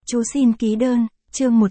Chú xin ký đơn, chương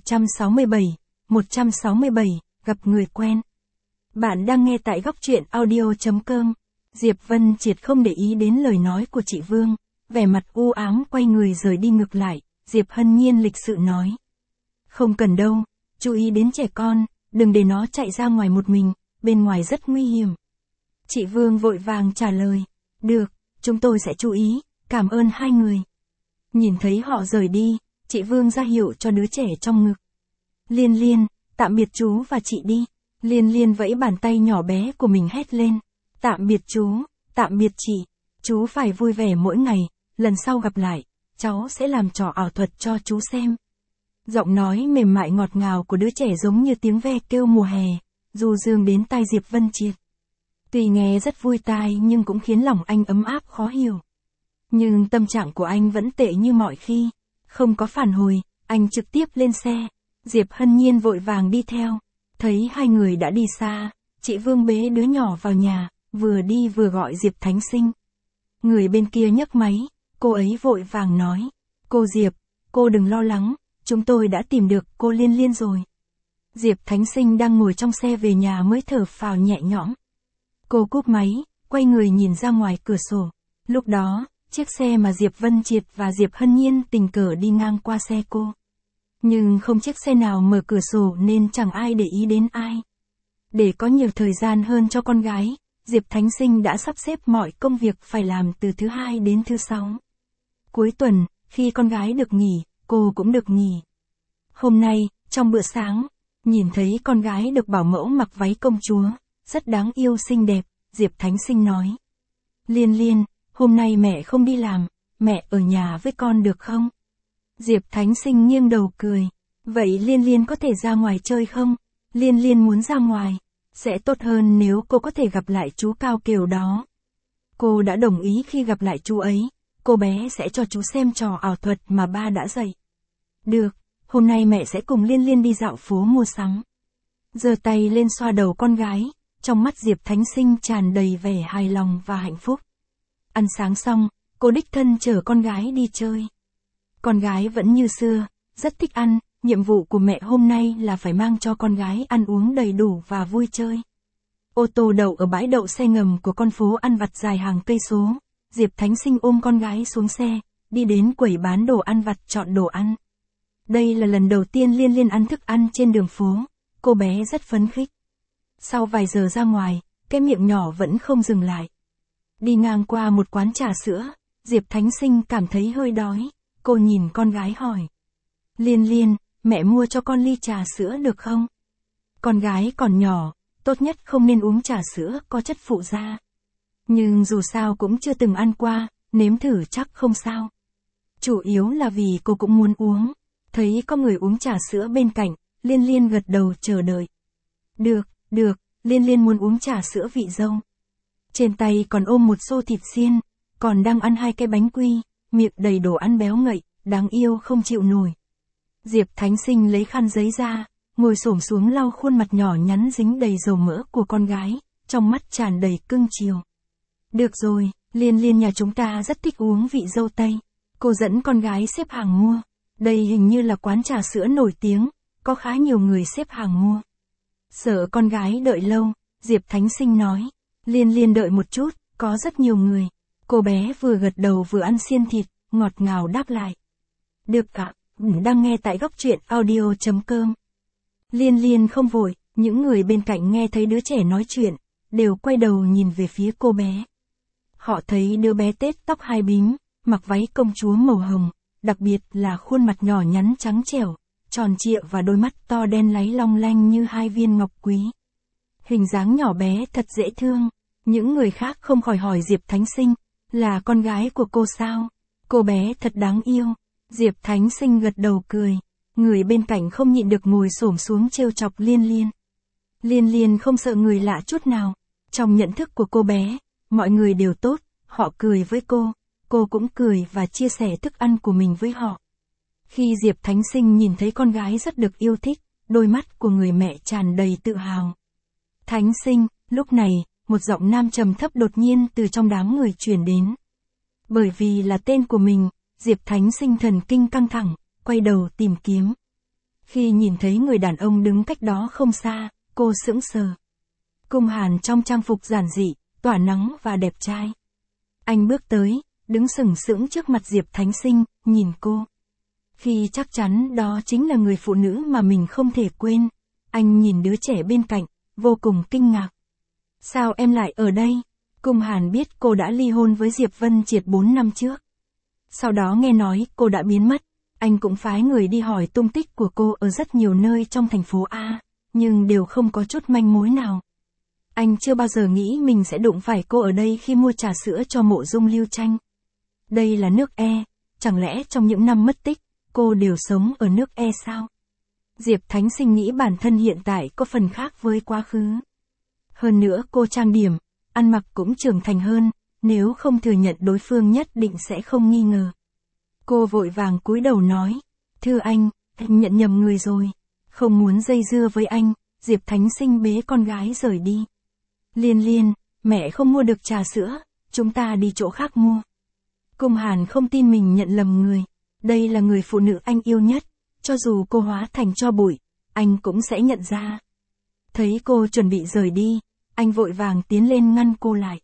167, gặp người quen. Bạn đang nghe tại góc truyện audio.com. Diệp Vân Triệt không để ý đến lời nói của chị Vương, vẻ mặt u ám quay người rời đi. Ngược lại, Diệp Hân Nhiên lịch sự nói. Không cần đâu, chú ý đến trẻ con, đừng để nó chạy ra ngoài một mình, bên ngoài rất nguy hiểm. Chị Vương vội vàng trả lời, được, chúng tôi sẽ chú ý, cảm ơn hai người. Nhìn thấy họ rời đi, chị Vương ra hiệu cho đứa trẻ trong ngực. Liên Liên, tạm biệt chú và chị đi. Liên Liên vẫy bàn tay nhỏ bé của mình hét lên. Tạm biệt chú, tạm biệt chị. Chú phải vui vẻ mỗi ngày, lần sau gặp lại, cháu sẽ làm trò ảo thuật cho chú xem. Giọng nói mềm mại ngọt ngào của đứa trẻ giống như tiếng ve kêu mùa hè, du dương đến tai Diệp Vân Triệt. Tuy nghe rất vui tai nhưng cũng khiến lòng anh ấm áp khó hiểu. Nhưng tâm trạng của anh vẫn tệ như mọi khi. Không có phản hồi, anh trực tiếp lên xe. Diệp Hân Nhiên vội vàng đi theo. Thấy hai người đã đi xa, chị Vương bế đứa nhỏ vào nhà, vừa đi vừa gọi Diệp Thánh Sinh. Người bên kia nhấc máy, cô ấy vội vàng nói. Cô Diệp, cô đừng lo lắng, chúng tôi đã tìm được cô Liên Liên rồi. Diệp Thánh Sinh đang ngồi trong xe về nhà mới thở phào nhẹ nhõm. Cô cúp máy, quay người nhìn ra ngoài cửa sổ. Lúc đó, chiếc xe mà Diệp Vân Triệt và Diệp Hân Nhiên tình cờ đi ngang qua xe cô. Nhưng không chiếc xe nào mở cửa sổ nên chẳng ai để ý đến ai. Để có nhiều thời gian hơn cho con gái, Diệp Thánh Sinh đã sắp xếp mọi công việc phải làm từ thứ Hai đến thứ Sáu. Cuối tuần, khi con gái được nghỉ, cô cũng được nghỉ. Hôm nay, trong bữa sáng, nhìn thấy con gái được bảo mẫu mặc váy công chúa, rất đáng yêu xinh đẹp, Diệp Thánh Sinh nói. Liên Liên, hôm nay mẹ không đi làm, mẹ ở nhà với con được không? Diệp Thánh Sinh nghiêng đầu cười. Vậy Liên Liên có thể ra ngoài chơi không? Liên Liên muốn ra ngoài. Sẽ tốt hơn nếu cô có thể gặp lại chú Cao Kiều đó. Cô đã đồng ý khi gặp lại chú ấy, cô bé sẽ cho chú xem trò ảo thuật mà ba đã dạy. Được, hôm nay mẹ sẽ cùng Liên Liên đi dạo phố mua sắm. Giơ tay lên xoa đầu con gái, trong mắt Diệp Thánh Sinh tràn đầy vẻ hài lòng và hạnh phúc. Ăn sáng xong, cô đích thân chở con gái đi chơi. Con gái vẫn như xưa, rất thích ăn, nhiệm vụ của mẹ hôm nay là phải mang cho con gái ăn uống đầy đủ và vui chơi. Ô tô đậu ở bãi đậu xe ngầm của con phố ăn vặt dài hàng cây số, Diệp Thánh Sinh ôm con gái xuống xe, đi đến quầy bán đồ ăn vặt chọn đồ ăn. Đây là lần đầu tiên Liên Liên ăn thức ăn trên đường phố, cô bé rất phấn khích. Sau vài giờ ra ngoài, cái miệng nhỏ vẫn không dừng lại. Đi ngang qua một quán trà sữa, Diệp Thánh Sinh cảm thấy hơi đói. Cô nhìn con gái hỏi. Liên Liên, mẹ mua cho con ly trà sữa được không? Con gái còn nhỏ, tốt nhất không nên uống trà sữa có chất phụ gia. Nhưng dù sao cũng chưa từng ăn qua, nếm thử chắc không sao. Chủ yếu là vì cô cũng muốn uống. Thấy có người uống trà sữa bên cạnh, Liên Liên gật đầu chờ đợi. Được, Liên Liên muốn uống trà sữa vị dâu. Trên tay còn ôm một xô thịt xiên, còn đang ăn 2 cái bánh quy, miệng đầy đồ ăn béo ngậy, đáng yêu không chịu nổi. Diệp Thánh Sinh lấy khăn giấy ra, ngồi xổm xuống lau khuôn mặt nhỏ nhắn dính đầy dầu mỡ của con gái, trong mắt tràn đầy cưng chiều. Được rồi, Liên Liên nhà chúng ta rất thích uống vị dâu tây. Cô dẫn con gái xếp hàng mua. Đây hình như là quán trà sữa nổi tiếng, có khá nhiều người xếp hàng mua. Sợ con gái đợi lâu, Diệp Thánh Sinh nói. Liên Liên đợi một chút, có rất nhiều người. Cô bé vừa gật đầu vừa ăn xiên thịt, ngọt ngào đáp lại. Được ạ, đang nghe tại góc truyện audio.com. Liên Liên không vội, những người bên cạnh nghe thấy đứa trẻ nói chuyện, đều quay đầu nhìn về phía cô bé. Họ thấy đứa bé tết tóc hai bím, mặc váy công chúa màu hồng, đặc biệt là khuôn mặt nhỏ nhắn trắng trẻo, tròn trịa và đôi mắt to đen láy long lanh như 2 viên ngọc quý. Hình dáng nhỏ bé thật dễ thương, những người khác không khỏi hỏi Diệp Thánh Sinh, là con gái của cô sao? Cô bé thật đáng yêu. Diệp Thánh Sinh gật đầu cười. Người bên cạnh không nhịn được ngồi xổm xuống trêu chọc Liên Liên. Liên Liên không sợ người lạ chút nào. Trong nhận thức của cô bé, mọi người đều tốt, họ cười với cô cũng cười và chia sẻ thức ăn của mình với họ. Khi Diệp Thánh Sinh nhìn thấy con gái rất được yêu thích, đôi mắt của người mẹ tràn đầy tự hào. Thánh Sinh, lúc này, một giọng nam trầm thấp đột nhiên từ trong đám người truyền đến. Bởi vì là tên của mình, Diệp Thánh Sinh thần kinh căng thẳng, quay đầu tìm kiếm. Khi nhìn thấy người đàn ông đứng cách đó không xa, cô sững sờ. Cung Hàn trong trang phục giản dị, tỏa nắng và đẹp trai. Anh bước tới, đứng sừng sững trước mặt Diệp Thánh Sinh, nhìn cô. Khi chắc chắn đó chính là người phụ nữ mà mình không thể quên, anh nhìn đứa trẻ bên cạnh, vô cùng kinh ngạc. Sao em lại ở đây? Cung Hàn biết cô đã ly hôn với Diệp Vân Triệt 4 năm trước. Sau đó nghe nói cô đã biến mất, anh cũng phái người đi hỏi tung tích của cô ở rất nhiều nơi trong thành phố A, nhưng đều không có chút manh mối nào. Anh chưa bao giờ nghĩ mình sẽ đụng phải cô ở đây khi mua trà sữa cho Mộ Dung Lưu Tranh. Đây là nước E, chẳng lẽ trong những năm mất tích, cô đều sống ở nước E sao? Diệp Thánh Sinh nghĩ bản thân hiện tại có phần khác với quá khứ. Hơn nữa cô trang điểm, ăn mặc cũng trưởng thành hơn, nếu không thừa nhận đối phương nhất định sẽ không nghi ngờ. Cô vội vàng cúi đầu nói, thưa anh nhận nhầm người rồi, không muốn dây dưa với anh. Diệp Thánh Sinh bế con gái rời đi. Liên Liên, mẹ không mua được trà sữa, chúng ta đi chỗ khác mua. Cung Hàn không tin mình nhận lầm người, đây là người phụ nữ anh yêu nhất, cho dù cô hóa thành tro bụi, anh cũng sẽ nhận ra. Thấy cô chuẩn bị rời đi, anh vội vàng tiến lên ngăn cô lại.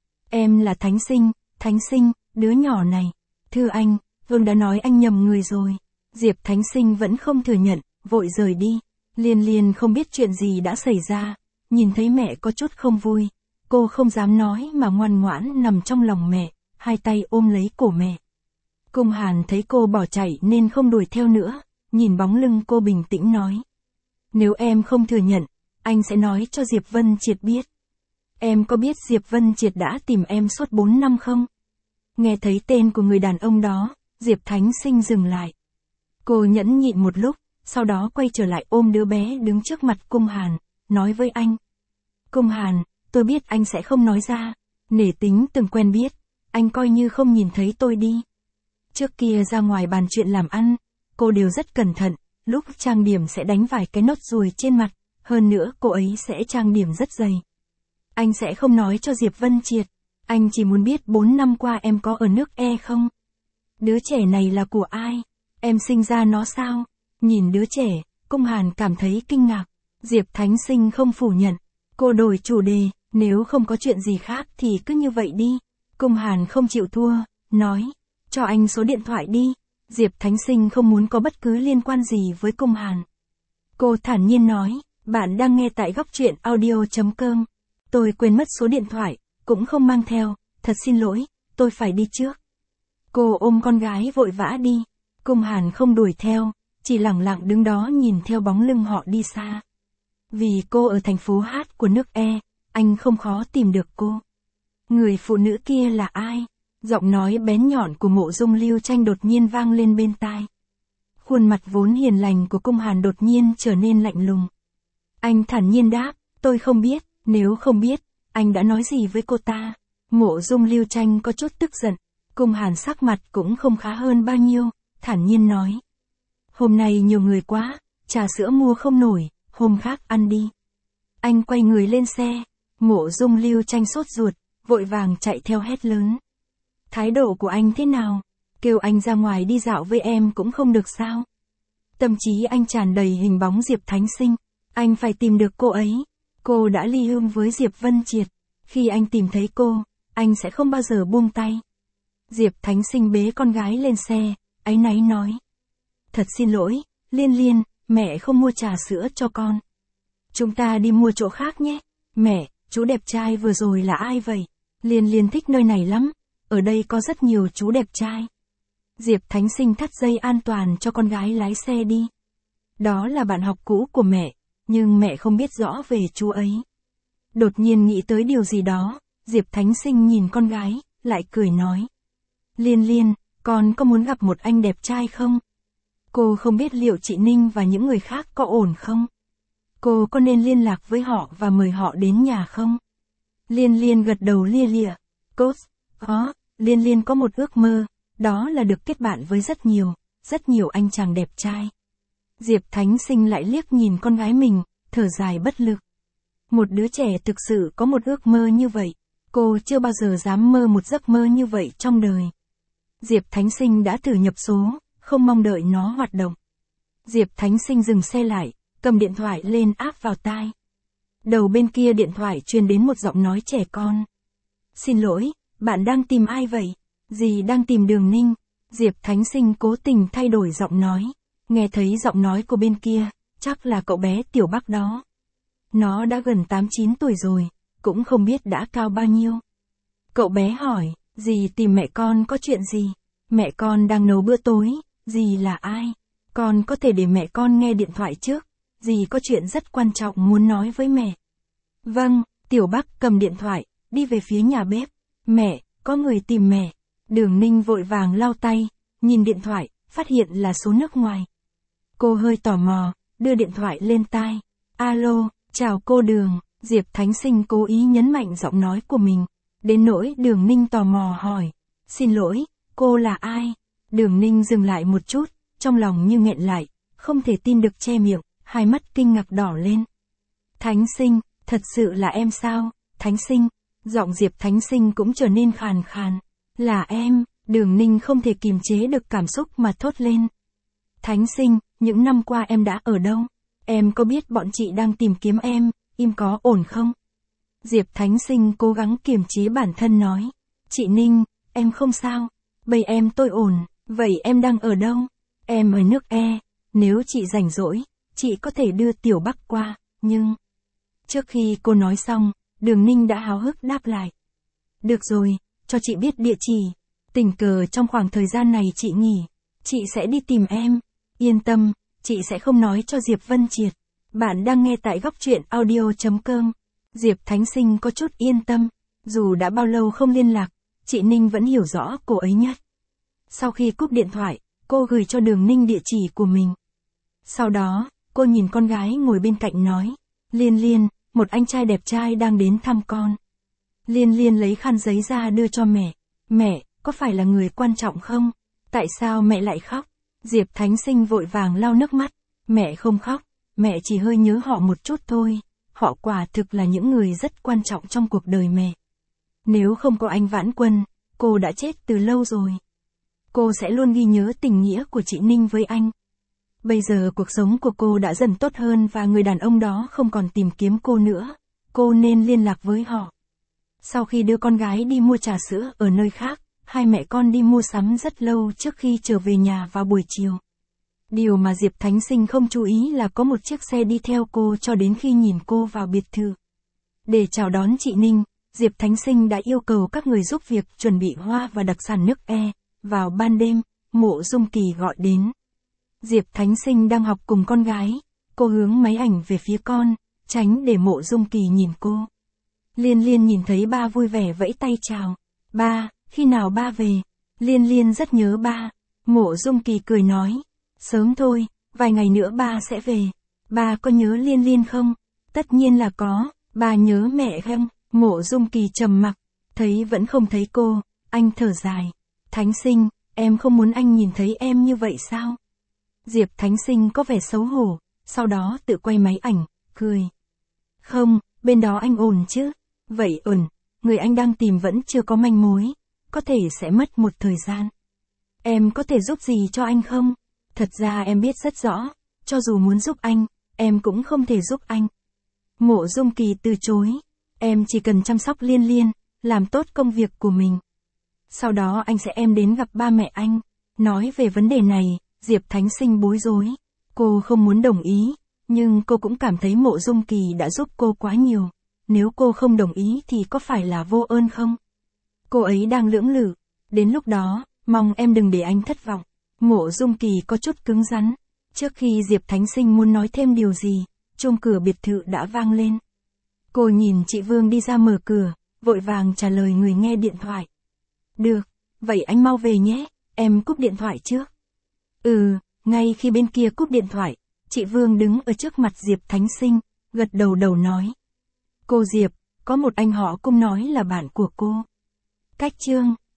Em là Thánh Sinh, đứa nhỏ này. Thưa anh, Vương đã nói anh nhầm người rồi. Diệp Thánh Sinh vẫn không thừa nhận, vội rời đi. Liên Liên không biết chuyện gì đã xảy ra, nhìn thấy mẹ có chút không vui. Cô không dám nói mà ngoan ngoãn nằm trong lòng mẹ, hai tay ôm lấy cổ mẹ. Cung Hàn thấy cô bỏ chạy nên không đuổi theo nữa, nhìn bóng lưng cô bình tĩnh nói. Nếu em không thừa nhận, anh sẽ nói cho Diệp Vân Triệt biết. Em có biết Diệp Vân Triệt đã tìm em suốt 4 năm không? Nghe thấy tên của người đàn ông đó, Diệp Thánh Sinh dừng lại. Cô nhẫn nhịn một lúc, sau đó quay trở lại ôm đứa bé đứng trước mặt Cung Hàn, nói với anh. Cung Hàn, tôi biết anh sẽ không nói ra, nể tính từng quen biết, anh coi như không nhìn thấy tôi đi. Trước kia ra ngoài bàn chuyện làm ăn, cô đều rất cẩn thận, lúc trang điểm sẽ đánh vài cái nốt ruồi trên mặt, hơn nữa cô ấy sẽ trang điểm rất dày. Anh sẽ không nói cho Diệp Vân Triệt, anh chỉ muốn biết 4 năm qua em có ở nước E không? Đứa trẻ này là của ai? Em sinh ra nó sao? Nhìn đứa trẻ, Cung Hàn cảm thấy kinh ngạc. Diệp Thánh Sinh không phủ nhận. Cô đổi chủ đề, nếu không có chuyện gì khác thì cứ như vậy đi. Cung Hàn không chịu thua, nói, cho anh số điện thoại đi. Diệp Thánh Sinh không muốn có bất cứ liên quan gì với Cung Hàn. Cô thản nhiên nói, bạn đang nghe tại góc truyện audio.com. Tôi quên mất số điện thoại, cũng không mang theo, thật xin lỗi, tôi phải đi trước. Cô ôm con gái vội vã đi. Cung Hàn không đuổi theo, chỉ lẳng lặng đứng đó nhìn theo bóng lưng họ đi xa. Vì cô ở thành phố Hát của nước E, anh không khó tìm được cô. Người phụ nữ kia là ai? Giọng nói bén nhọn của Mộ Dung Lưu Tranh đột nhiên vang lên bên tai. Khuôn mặt vốn hiền lành của Cung Hàn đột nhiên trở nên lạnh lùng. Anh thản nhiên đáp, tôi không biết, nếu không biết, anh đã nói gì với cô ta? Mộ Dung Lưu Tranh có chút tức giận, Cung Hàn sắc mặt cũng không khá hơn bao nhiêu, thản nhiên nói. Hôm nay nhiều người quá, trà sữa mua không nổi, hôm khác ăn đi. Anh quay người lên xe, Mộ Dung Lưu Tranh sốt ruột, vội vàng chạy theo hét lớn. Thái độ của anh thế nào? Kêu anh ra ngoài đi dạo với em cũng không được sao? Tâm trí anh tràn đầy hình bóng Diệp Thánh Sinh, anh phải tìm được cô ấy. Cô đã ly hôn với Diệp Vân Triệt, khi anh tìm thấy cô, anh sẽ không bao giờ buông tay. Diệp Thánh Sinh bế con gái lên xe, áy náy nói. Thật xin lỗi, Liên Liên, mẹ không mua trà sữa cho con. Chúng ta đi mua chỗ khác nhé. Mẹ, chú đẹp trai vừa rồi là ai vậy? Liên Liên thích nơi này lắm, ở đây có rất nhiều chú đẹp trai. Diệp Thánh Sinh thắt dây an toàn cho con gái lái xe đi. Đó là bạn học cũ của mẹ, nhưng mẹ không biết rõ về chú ấy. Đột nhiên nghĩ tới điều gì đó, Diệp Thánh Sinh nhìn con gái, lại cười nói. Liên Liên, con có muốn gặp một anh đẹp trai không? Cô không biết liệu chị Ninh và những người khác có ổn không? Cô có nên liên lạc với họ và mời họ đến nhà không? Liên Liên gật đầu lia lịa. Có, Liên Liên có một ước mơ, đó là được kết bạn với rất nhiều anh chàng đẹp trai. Diệp Thánh Sinh lại liếc nhìn con gái mình, thở dài bất lực. Một đứa trẻ thực sự có một ước mơ như vậy, cô chưa bao giờ dám mơ một giấc mơ như vậy trong đời. Diệp Thánh Sinh đã thử nhập số, không mong đợi nó hoạt động. Diệp Thánh Sinh dừng xe lại, cầm điện thoại lên áp vào tai. Đầu bên kia điện thoại truyền đến một giọng nói trẻ con. Xin lỗi, bạn đang tìm ai vậy? Dì đang tìm Đường Ninh. Diệp Thánh Sinh cố tình thay đổi giọng nói. Nghe thấy giọng nói của bên kia, chắc là cậu bé Tiểu Bắc đó. Nó đã gần 8-9 tuổi rồi, cũng không biết đã cao bao nhiêu. Cậu bé hỏi, dì tìm mẹ con có chuyện gì? Mẹ con đang nấu bữa tối, dì là ai? Con có thể để mẹ con nghe điện thoại trước, dì có chuyện rất quan trọng muốn nói với mẹ. Vâng, Tiểu Bắc cầm điện thoại, đi về phía nhà bếp. Mẹ, có người tìm mẹ. Đường Ninh vội vàng lau tay, nhìn điện thoại, phát hiện là số nước ngoài. Cô hơi tò mò, đưa điện thoại lên tai. Alo, chào cô Đường. Diệp Thánh Sinh cố ý nhấn mạnh giọng nói của mình. Đến nỗi Đường Ninh tò mò hỏi. Xin lỗi, cô là ai? Đường Ninh dừng lại một chút, trong lòng như nghẹn lại, không thể tin được che miệng, hai mắt kinh ngạc đỏ lên. Thánh Sinh, thật sự là em sao? Thánh Sinh, giọng Diệp Thánh Sinh cũng trở nên khàn khàn. Là em. Đường Ninh không thể kìm chế được cảm xúc mà thốt lên. Thánh Sinh, những năm qua em đã ở đâu? Em có biết bọn chị đang tìm kiếm em có ổn không? Diệp Thánh Sinh cố gắng kiềm chế bản thân nói. Chị Ninh, em không sao. Bây em tôi ổn, vậy em đang ở đâu? Em ở nước E, nếu chị rảnh rỗi, chị có thể đưa Tiểu Bắc qua, nhưng... Trước khi cô nói xong, Đường Ninh đã háo hức đáp lại. Được rồi, cho chị biết địa chỉ. Tình cờ trong khoảng thời gian này chị nghỉ, chị sẽ đi tìm em. Yên tâm, chị sẽ không nói cho Diệp Vân Triệt. Bạn đang nghe tại góc truyện audio.com. Diệp Thánh Sinh có chút yên tâm, dù đã bao lâu không liên lạc, chị Ninh vẫn hiểu rõ cô ấy nhất. Sau khi cúp điện thoại, cô gửi cho Đường Ninh địa chỉ của mình. Sau đó, cô nhìn con gái ngồi bên cạnh nói. Liên Liên, một anh trai đẹp trai đang đến thăm con. Liên Liên lấy khăn giấy ra đưa cho mẹ. Mẹ, có phải là người quan trọng không? Tại sao mẹ lại khóc? Diệp Thánh Sinh vội vàng lau nước mắt. Mẹ không khóc, mẹ chỉ hơi nhớ họ một chút thôi. Họ quả thực là những người rất quan trọng trong cuộc đời mẹ. Nếu không có anh Vãn Quân, cô đã chết từ lâu rồi. Cô sẽ luôn ghi nhớ tình nghĩa của chị Ninh với anh. Bây giờ cuộc sống của cô đã dần tốt hơn và người đàn ông đó không còn tìm kiếm cô nữa. Cô nên liên lạc với họ. Sau khi đưa con gái đi mua trà sữa ở nơi khác, hai mẹ con đi mua sắm rất lâu trước khi trở về nhà vào buổi chiều. Điều mà Diệp Thánh Sinh không chú ý là có một chiếc xe đi theo cô cho đến khi nhìn cô vào biệt thự. Để chào đón chị Ninh, Diệp Thánh Sinh đã yêu cầu các người giúp việc chuẩn bị hoa và đặc sản nước E. Vào ban đêm, Mộ Dung Kỳ gọi đến. Diệp Thánh Sinh đang học cùng con gái, cô hướng máy ảnh về phía con, tránh để Mộ Dung Kỳ nhìn cô. Liên Liên nhìn thấy ba vui vẻ vẫy tay chào. Ba, khi nào ba về? Liên Liên rất nhớ ba. Mộ Dung Kỳ cười nói. Sớm thôi, vài ngày nữa ba sẽ về. Ba có nhớ Liên Liên không? Tất nhiên là có. Ba nhớ mẹ không? Mộ Dung Kỳ trầm mặc, thấy vẫn không thấy cô, anh thở dài. Thánh Sinh, em không muốn anh nhìn thấy em như vậy sao? Diệp Thánh Sinh có vẻ xấu hổ, sau đó tự quay máy ảnh, cười. Không, bên đó anh ổn chứ? Vậy ổn, người anh đang tìm vẫn chưa có manh mối, có thể sẽ mất một thời gian. Em có thể giúp gì cho anh không? Thật ra em biết rất rõ, cho dù muốn giúp anh, em cũng không thể giúp anh. Mộ Dung Kỳ từ chối, em chỉ cần chăm sóc Liên Liên, làm tốt công việc của mình. Sau đó anh sẽ đến gặp ba mẹ anh. Nói về vấn đề này, Diệp Thánh Sinh bối rối. Cô không muốn đồng ý, nhưng cô cũng cảm thấy Mộ Dung Kỳ đã giúp cô quá nhiều. Nếu cô không đồng ý thì có phải là vô ơn không? Cô ấy đang lưỡng lự. Đến lúc đó, mong em đừng để anh thất vọng. Mộ Dung Kỳ có chút cứng rắn. Trước khi Diệp Thánh Sinh muốn nói thêm điều gì, chuông cửa biệt thự đã vang lên. Cô nhìn chị Vương đi ra mở cửa, vội vàng trả lời người nghe điện thoại. Được, vậy anh mau về nhé, em cúp điện thoại trước. Ngay khi bên kia cúp điện thoại, chị Vương đứng ở trước mặt Diệp Thánh Sinh, gật đầu nói. Cô Diệp, có một anh họ Cung nói là bạn của cô. Cách Trương.